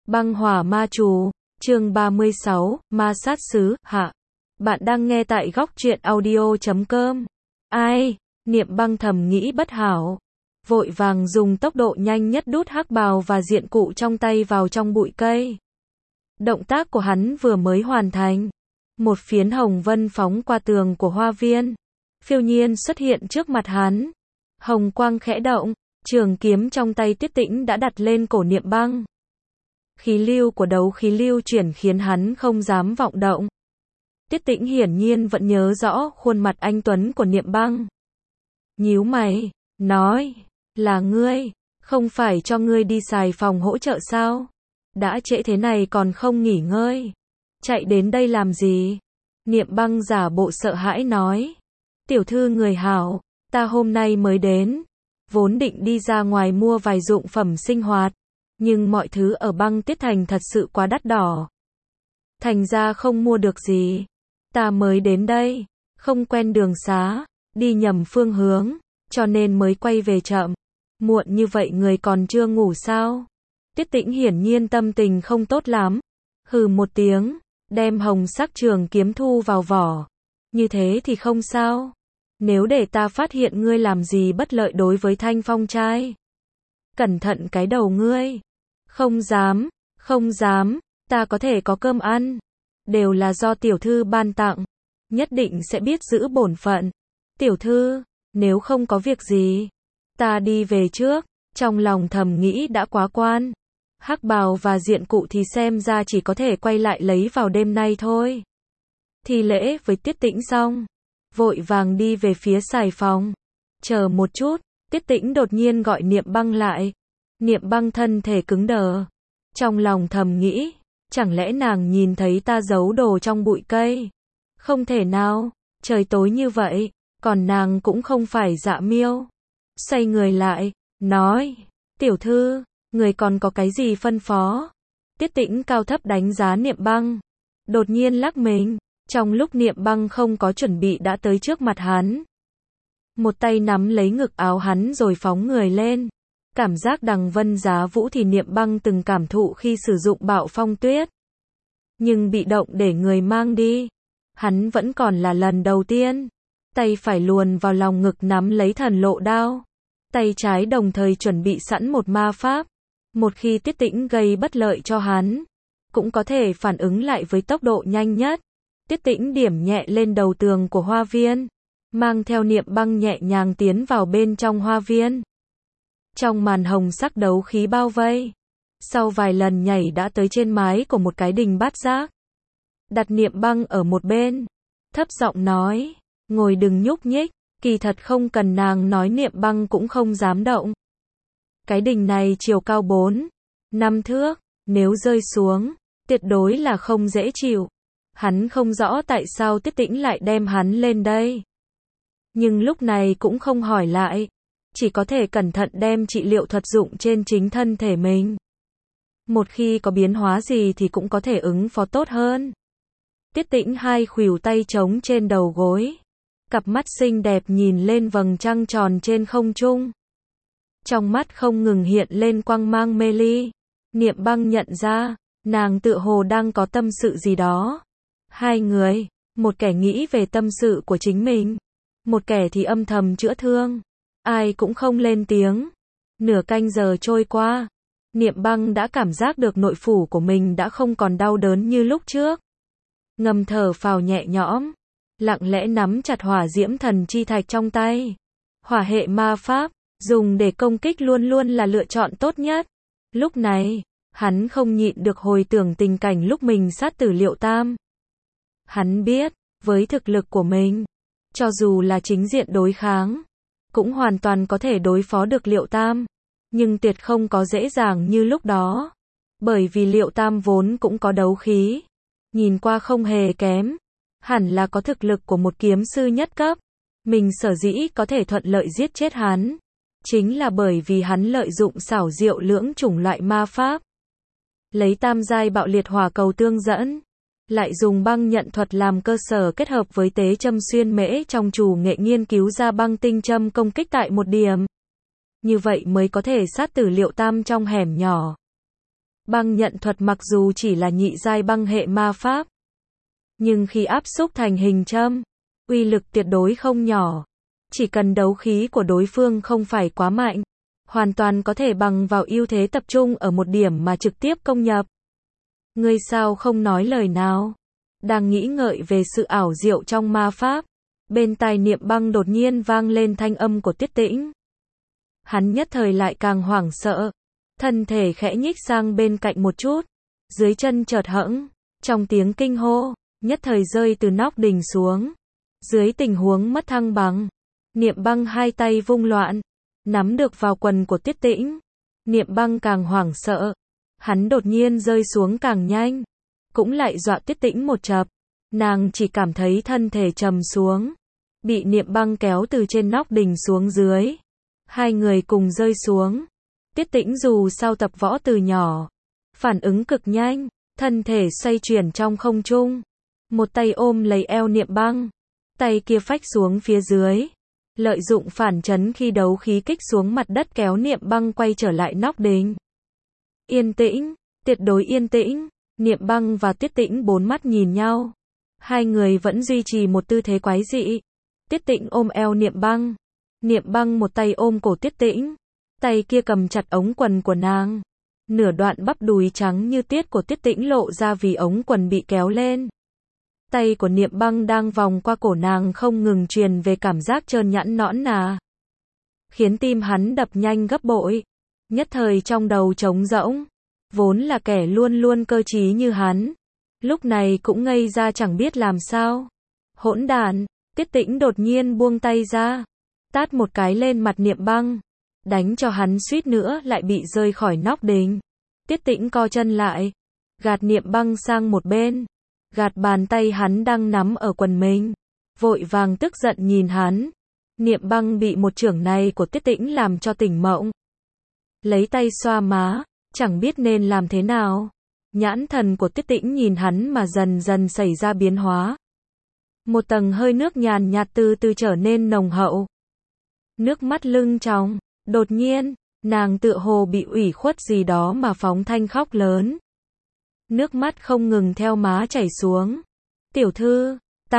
Băng hỏa ma chú, chương 36, ma sát sứ, hạ. Bạn đang nghe tại góc truyện audio.com. Ai? Niệm băng thầm nghĩ bất hảo. Vội vàng dùng tốc độ nhanh nhất đút hắc bào và diện cụ trong tay vào trong bụi cây. Động tác của hắn vừa mới hoàn thành. Một phiến hồng vân phóng qua tường của hoa viên. Phiêu nhiên xuất hiện trước mặt hắn. Hồng quang khẽ động, trường kiếm trong tay Tiết Tĩnh đã đặt lên cổ Niệm băng. Khí lưu của đấu khí lưu chuyển khiến hắn không dám vọng động. Tiết Tĩnh hiển nhiên vẫn nhớ rõ khuôn mặt anh tuấn của Niệm băng. Nhíu mày, nói, là ngươi, không phải cho ngươi đi xài phòng hỗ trợ sao? Đã trễ thế này còn không nghỉ ngơi. Chạy đến đây làm gì? Niệm băng giả bộ sợ hãi nói. Tiểu thư người hảo, ta hôm nay mới đến. Vốn định đi ra ngoài mua vài dụng phẩm sinh hoạt. Nhưng mọi thứ ở băng tiết thành thật sự quá đắt đỏ. Thành ra không mua được gì. Ta mới đến đây, không quen đường xá, đi nhầm phương hướng, cho nên mới quay về chậm. Muộn như vậy người còn chưa ngủ sao? Tiết Tĩnh hiển nhiên tâm tình không tốt lắm. Hừ một tiếng, đem hồng sắc trường kiếm thu vào vỏ. Như thế thì không sao. Nếu để ta phát hiện ngươi làm gì bất lợi đối với Thanh Phong trai. Cẩn thận cái đầu ngươi. Không dám, không dám, ta có thể có cơm ăn. Đều là do tiểu thư ban tặng. Nhất định sẽ biết giữ bổn phận. Tiểu thư, nếu không có việc gì, ta đi về trước. Trong lòng thầm nghĩ đã quá quan. Hắc bào và diện cụ thì xem ra chỉ có thể quay lại lấy vào đêm nay thôi. Thi lễ với Tiết Tĩnh xong, vội vàng đi về phía xài phòng. Chờ một chút, Tiết Tĩnh đột nhiên gọi Niệm băng lại. Niệm băng thân thể cứng đờ. Trong lòng thầm nghĩ, chẳng lẽ nàng nhìn thấy ta giấu đồ trong bụi cây? Không thể nào, trời tối như vậy, còn nàng cũng không phải Dạ Miêu. Xoay người lại, nói, tiểu thư, người còn có cái gì phân phó? Tiết Tĩnh cao thấp đánh giá Niệm băng. Đột nhiên lắc mình, trong lúc Niệm băng không có chuẩn bị đã tới trước mặt hắn. Một tay nắm lấy ngực áo hắn rồi phóng người lên. Cảm giác đằng vân giá vũ thì Niệm băng từng cảm thụ khi sử dụng bạo phong tuyết. Nhưng bị động để người mang đi. Hắn vẫn còn là lần đầu tiên. Tay phải luồn vào lòng ngực nắm lấy thần lộ đao. Tay trái đồng thời chuẩn bị sẵn một ma pháp. Một khi Tiết Tĩnh gây bất lợi cho hắn, cũng có thể phản ứng lại với tốc độ nhanh nhất. Tiết Tĩnh điểm nhẹ lên đầu tường của hoa viên. Mang theo Niệm băng nhẹ nhàng tiến vào bên trong hoa viên. Trong màn hồng sắc đấu khí bao vây. Sau vài lần nhảy đã tới trên mái của một cái đình bát giác. Đặt Niệm băng ở một bên. Thấp giọng nói, ngồi đừng nhúc nhích. Kỳ thật không cần nàng nói Niệm băng cũng không dám động. Cái đình này chiều cao 4, 5 thước. Nếu rơi xuống, tuyệt đối là không dễ chịu. Hắn không rõ tại sao Tiết Tĩnh lại đem hắn lên đây. Nhưng lúc này cũng không hỏi lại. Chỉ có thể cẩn thận đem trị liệu thuật dụng trên chính thân thể mình. Một khi có biến hóa gì thì cũng có thể ứng phó tốt hơn. Tiết Tĩnh hai khuỷu tay trống trên đầu gối. Cặp mắt xinh đẹp nhìn lên vầng trăng tròn trên không trung. Trong mắt không ngừng hiện lên quang mang mê ly. Niệm băng nhận ra, nàng tựa hồ đang có tâm sự gì đó. Hai người, một kẻ nghĩ về tâm sự của chính mình. Một kẻ thì âm thầm chữa thương. Ai cũng không lên tiếng. Nửa canh giờ trôi qua. Niệm băng đã cảm giác được nội phủ của mình đã không còn đau đớn như lúc trước. Ngầm thở phào nhẹ nhõm. Lặng lẽ nắm chặt hỏa diễm thần chi thạch trong tay. Hỏa hệ ma pháp, dùng để công kích luôn luôn là lựa chọn tốt nhất. Lúc này, hắn không nhịn được hồi tưởng tình cảnh lúc mình sát tử Liệu Tam. Hắn biết, với thực lực của mình, cho dù là chính diện đối kháng, cũng hoàn toàn có thể đối phó được Liệu Tam. Nhưng tuyệt không có dễ dàng như lúc đó. Bởi vì Liệu Tam vốn cũng có đấu khí. Nhìn qua không hề kém. Hẳn là có thực lực của một kiếm sư nhất cấp. Mình sở dĩ có thể thuận lợi giết chết hắn. Chính là bởi vì hắn lợi dụng xảo diệu lưỡng chủng loại ma pháp. Lấy tam giai bạo liệt hỏa cầu tương dẫn. Lại dùng băng nhận thuật làm cơ sở kết hợp với tế châm xuyên mễ trong chủ nghệ nghiên cứu ra băng tinh châm công kích tại một điểm. Như vậy mới có thể sát tử Liệu Tam trong hẻm nhỏ. Băng nhận thuật mặc dù chỉ là nhị giai băng hệ ma pháp, nhưng khi áp xúc thành hình châm, uy lực tuyệt đối không nhỏ. Chỉ cần đấu khí của đối phương không phải quá mạnh, hoàn toàn có thể bằng vào ưu thế tập trung ở một điểm mà trực tiếp công nhập. Ngươi sao không nói lời nào? Đang nghĩ ngợi về sự ảo diệu trong ma pháp, bên tai Niệm Băng đột nhiên vang lên thanh âm của Tiết Tĩnh. Hắn nhất thời lại càng hoảng sợ, thân thể khẽ nhích sang bên cạnh một chút, dưới chân chợt hẫng, trong tiếng kinh hô, nhất thời rơi từ nóc đỉnh xuống. Dưới tình huống mất thăng bằng, Niệm Băng hai tay vung loạn, nắm được vào quần của Tiết Tĩnh. Niệm Băng càng hoảng sợ, hắn đột nhiên rơi xuống càng nhanh, cũng lại dọa Tiết Tĩnh một chập. Nàng chỉ cảm thấy thân thể trầm xuống, bị Niệm Băng kéo từ trên nóc đỉnh xuống dưới. Hai người cùng rơi xuống. Tiết Tĩnh dù sao tập võ từ nhỏ, phản ứng cực nhanh, thân thể xoay chuyển trong không trung, một tay ôm lấy eo Niệm Băng, tay kia phách xuống phía dưới, lợi dụng phản chấn khi đấu khí kích xuống mặt đất kéo Niệm Băng quay trở lại nóc đỉnh. Yên tĩnh, tuyệt đối yên tĩnh. Niệm Băng và Tiết Tĩnh bốn mắt nhìn nhau, hai người vẫn duy trì một tư thế quái dị. Tiết Tĩnh ôm eo Niệm Băng, Niệm Băng một tay ôm cổ Tiết Tĩnh, tay kia cầm chặt ống quần của nàng. Nửa đoạn bắp đùi trắng như tiết của Tiết Tĩnh lộ ra vì ống quần bị kéo lên. Tay của Niệm Băng đang vòng qua cổ nàng không ngừng truyền về cảm giác trơn nhẵn nõn nà, khiến tim hắn đập nhanh gấp bội. Nhất thời trong đầu trống rỗng, vốn là kẻ luôn luôn cơ trí như hắn, lúc này cũng ngây ra chẳng biết làm sao. Hỗn đản! Tiết Tĩnh đột nhiên buông tay ra, tát một cái lên mặt Niệm Băng, đánh cho hắn suýt nữa lại bị rơi khỏi nóc đỉnh. Tiết Tĩnh co chân lại, gạt Niệm Băng sang một bên, gạt bàn tay hắn đang nắm ở quần mình, vội vàng tức giận nhìn hắn. Niệm Băng bị một chưởng này của Tiết Tĩnh làm cho tỉnh mộng, lấy tay xoa má, chẳng biết nên làm thế nào. Nhãn thần của Tiết Tĩnh nhìn hắn mà dần dần xảy ra biến hóa. Một tầng hơi nước nhàn nhạt từ từ trở nên nồng hậu. Nước mắt lưng tròng, đột nhiên, nàng tựa hồ bị ủy khuất gì đó mà phóng thanh khóc lớn. Nước mắt không ngừng theo má chảy xuống. Tiểu thư,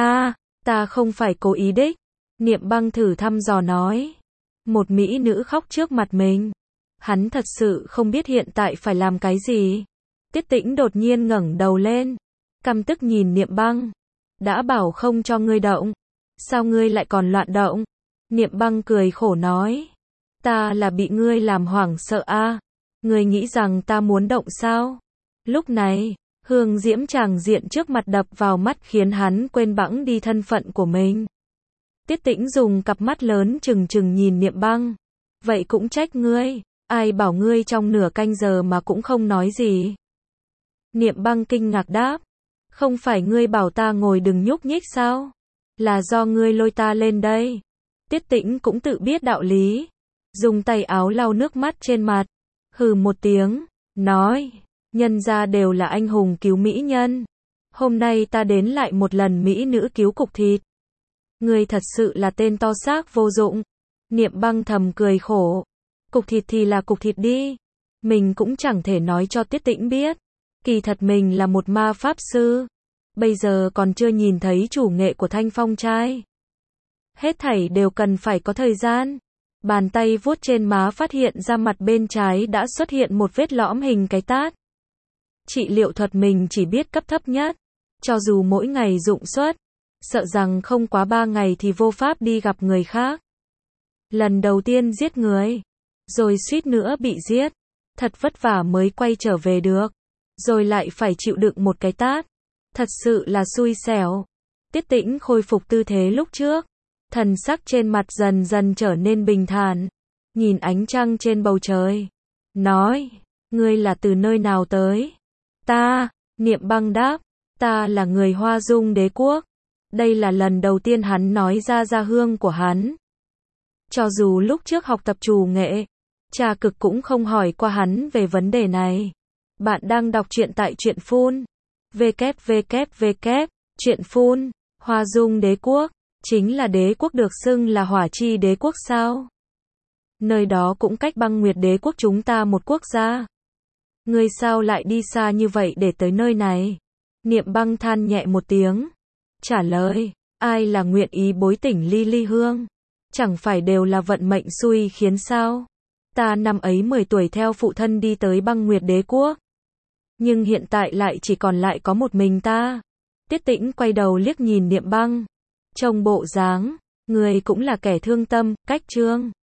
ta không phải cố ý đích. Niệm Băng thử thăm dò nói. Một mỹ nữ khóc trước mặt mình. Hắn thật sự không biết hiện tại phải làm cái gì. Tiết Tĩnh đột nhiên ngẩng đầu lên, căm tức nhìn Niệm Băng. Đã bảo không cho ngươi động, sao ngươi lại còn loạn động? Niệm Băng cười khổ nói. Ta là bị ngươi làm hoảng sợ a. Ngươi nghĩ rằng ta muốn động sao? Lúc này, hương diễm tràng diện trước mặt đập vào mắt khiến hắn quên bẵng đi thân phận của mình. Tiết Tĩnh dùng cặp mắt lớn trừng trừng nhìn Niệm Băng. Vậy cũng trách ngươi, ai bảo ngươi trong nửa canh giờ mà cũng không nói gì. Niệm Băng kinh ngạc đáp. Không phải ngươi bảo ta ngồi đừng nhúc nhích sao? Là do ngươi lôi ta lên đây. Tiết Tĩnh cũng tự biết đạo lý, dùng tay áo lau nước mắt trên mặt, hừ một tiếng, nói, nhân gia đều là anh hùng cứu mỹ nhân. Hôm nay ta đến lại một lần mỹ nữ cứu cục thịt. Ngươi thật sự là tên to xác vô dụng. Niệm Băng thầm cười khổ. Cục thịt thì là cục thịt đi. Mình cũng chẳng thể nói cho Tiết Tĩnh biết. Kỳ thật mình là một ma pháp sư. Bây giờ còn chưa nhìn thấy chủ nghệ của Thanh Phong trai. Hết thảy đều cần phải có thời gian. Bàn tay vuốt trên má phát hiện ra mặt bên trái đã xuất hiện một vết lõm hình cái tát. Trị liệu thuật mình chỉ biết cấp thấp nhất. Cho dù mỗi ngày dụng suất, sợ rằng không quá 3 ngày thì vô pháp đi gặp người khác. Lần đầu tiên giết người, rồi suýt nữa bị giết. Thật vất vả mới quay trở về được. Rồi lại phải chịu đựng một cái tát. Thật sự là xui xẻo. Tiết Tĩnh khôi phục tư thế lúc trước. Thần sắc trên mặt dần dần trở nên bình thản. Nhìn ánh trăng trên bầu trời. Nói, ngươi là từ nơi nào tới? Ta, Niệm Băng đáp, ta là người Hoa Dung Đế quốc. Đây là lần đầu tiên hắn nói ra gia hương của hắn. Cho dù lúc trước học tập trù nghệ, Trà Cực cũng không hỏi qua hắn về vấn đề này. Bạn đang đọc truyện tại Truyện Phun. www. Truyện Phun. Hoa Dung Đế quốc, chính là đế quốc được xưng là hỏa chi đế quốc sao? Nơi đó cũng cách Băng Nguyệt đế quốc chúng ta một quốc gia. Ngươi sao lại đi xa như vậy để tới nơi này? Niệm Băng than nhẹ một tiếng, trả lời, ai là nguyện ý bối tỉnh Ly Ly Hương? Chẳng phải đều là vận mệnh xui khiến sao? Ta năm ấy 10 tuổi theo phụ thân đi tới Băng Nguyệt Đế Quốc. Nhưng hiện tại lại chỉ còn lại có một mình ta. Tiết Tĩnh quay đầu liếc nhìn Niệm Băng. Trông bộ dáng, người cũng là kẻ thương tâm, cách Trương